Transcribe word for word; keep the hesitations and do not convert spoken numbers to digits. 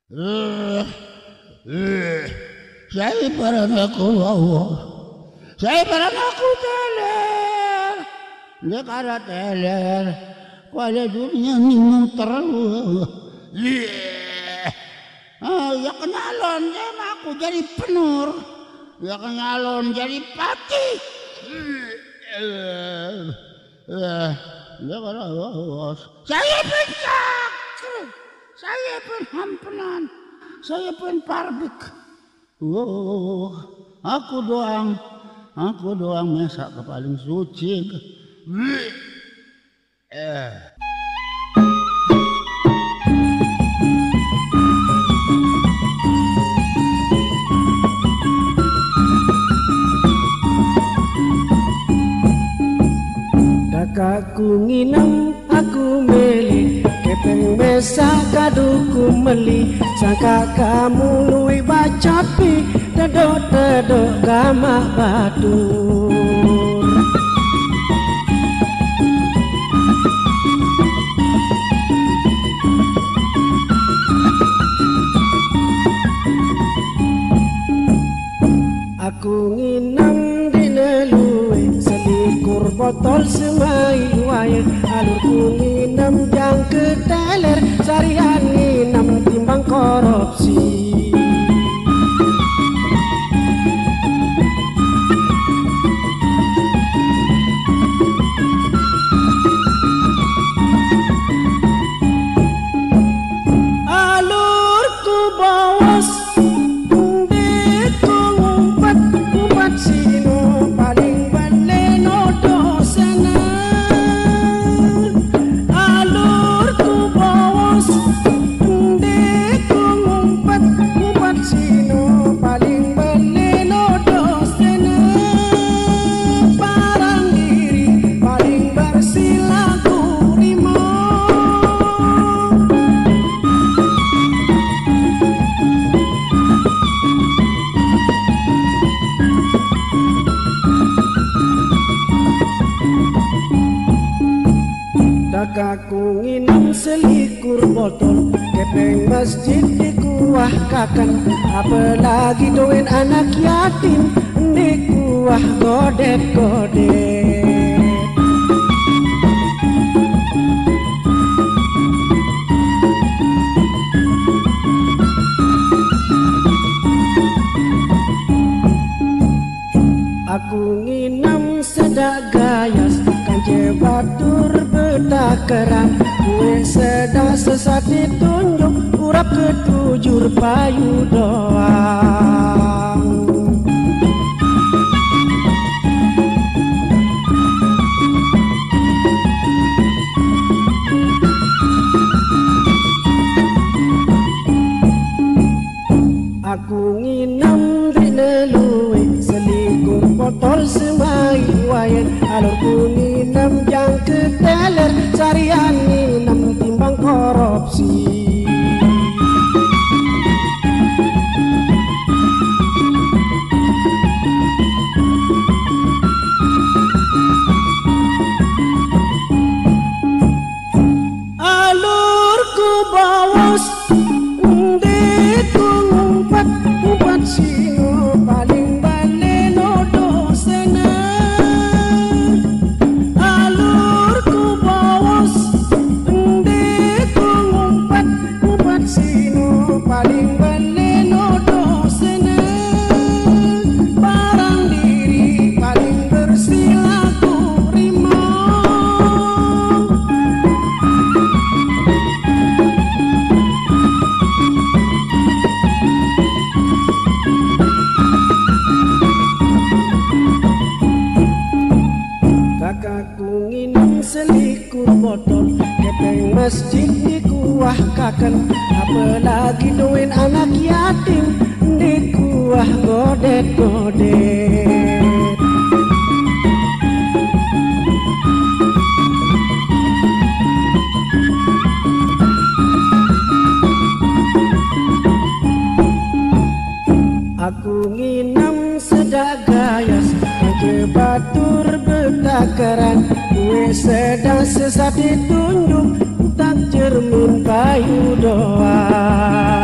Eh, eh, saya parang aku wawa. Saya parang aku teler. Dia kada teler. Kuala dunia minum terlalu. Eh, ah, ya kenyalon dia aku jadi penur. Ya kenyalon jadi pati. Eh, eh, dia kada wawa. Saya pencak. Saya pun hampenan, saya pun parbik. Oh, aku doang, aku doang mesak ke paling suci. Eh. Kakakku nginam, aku meli. Kepeng mesa kaduku meli. Sangka kamu luwi bacapi. Dedok-dedok gamak batur. Aku nginam di neluwe. Selikur botol semai wae. Alurku nginam jang keteler. Sarian nginam timbang korupsi. Alurku bawas ndekku ngumpet ngumpet sino paling baleno dosana. Alurku bawas ndekku ngumpet ngumpet sino paling baleno dosana. Parang diri paling bersilaku rimo. Kakakku nginam selikur botol. Kepeng masjid dikuah kakan. Apalagi doin anak yatim. Dikuah godet-godet. Aku nginam sedak gayas. Kance batur betakaran. Kue sedak sesat ditunjuk. Urap ketujur payu doang. Aku nginam di neluwe. Selikur botol semai wayan. Alurku nginam jang keteler. Sarian nginam timbang korupsi. Alurku bawas ndekku ngumpet ngumpet sino paling baleno dosana. Alurku bawas ndekku ngumpet ngumpet sino paling baleno dosana. Parang diri paling bersilaku rimo. Kakakku nginam selikur botol. Kepeng masjid dikuah kakan. Apalagi doin anak yatim. Dikuah godet-godet. Aku nginam sedak gayas. Kance batur betakaran. Kue sedang sesat ditunjuk. Tak cermin payu doang.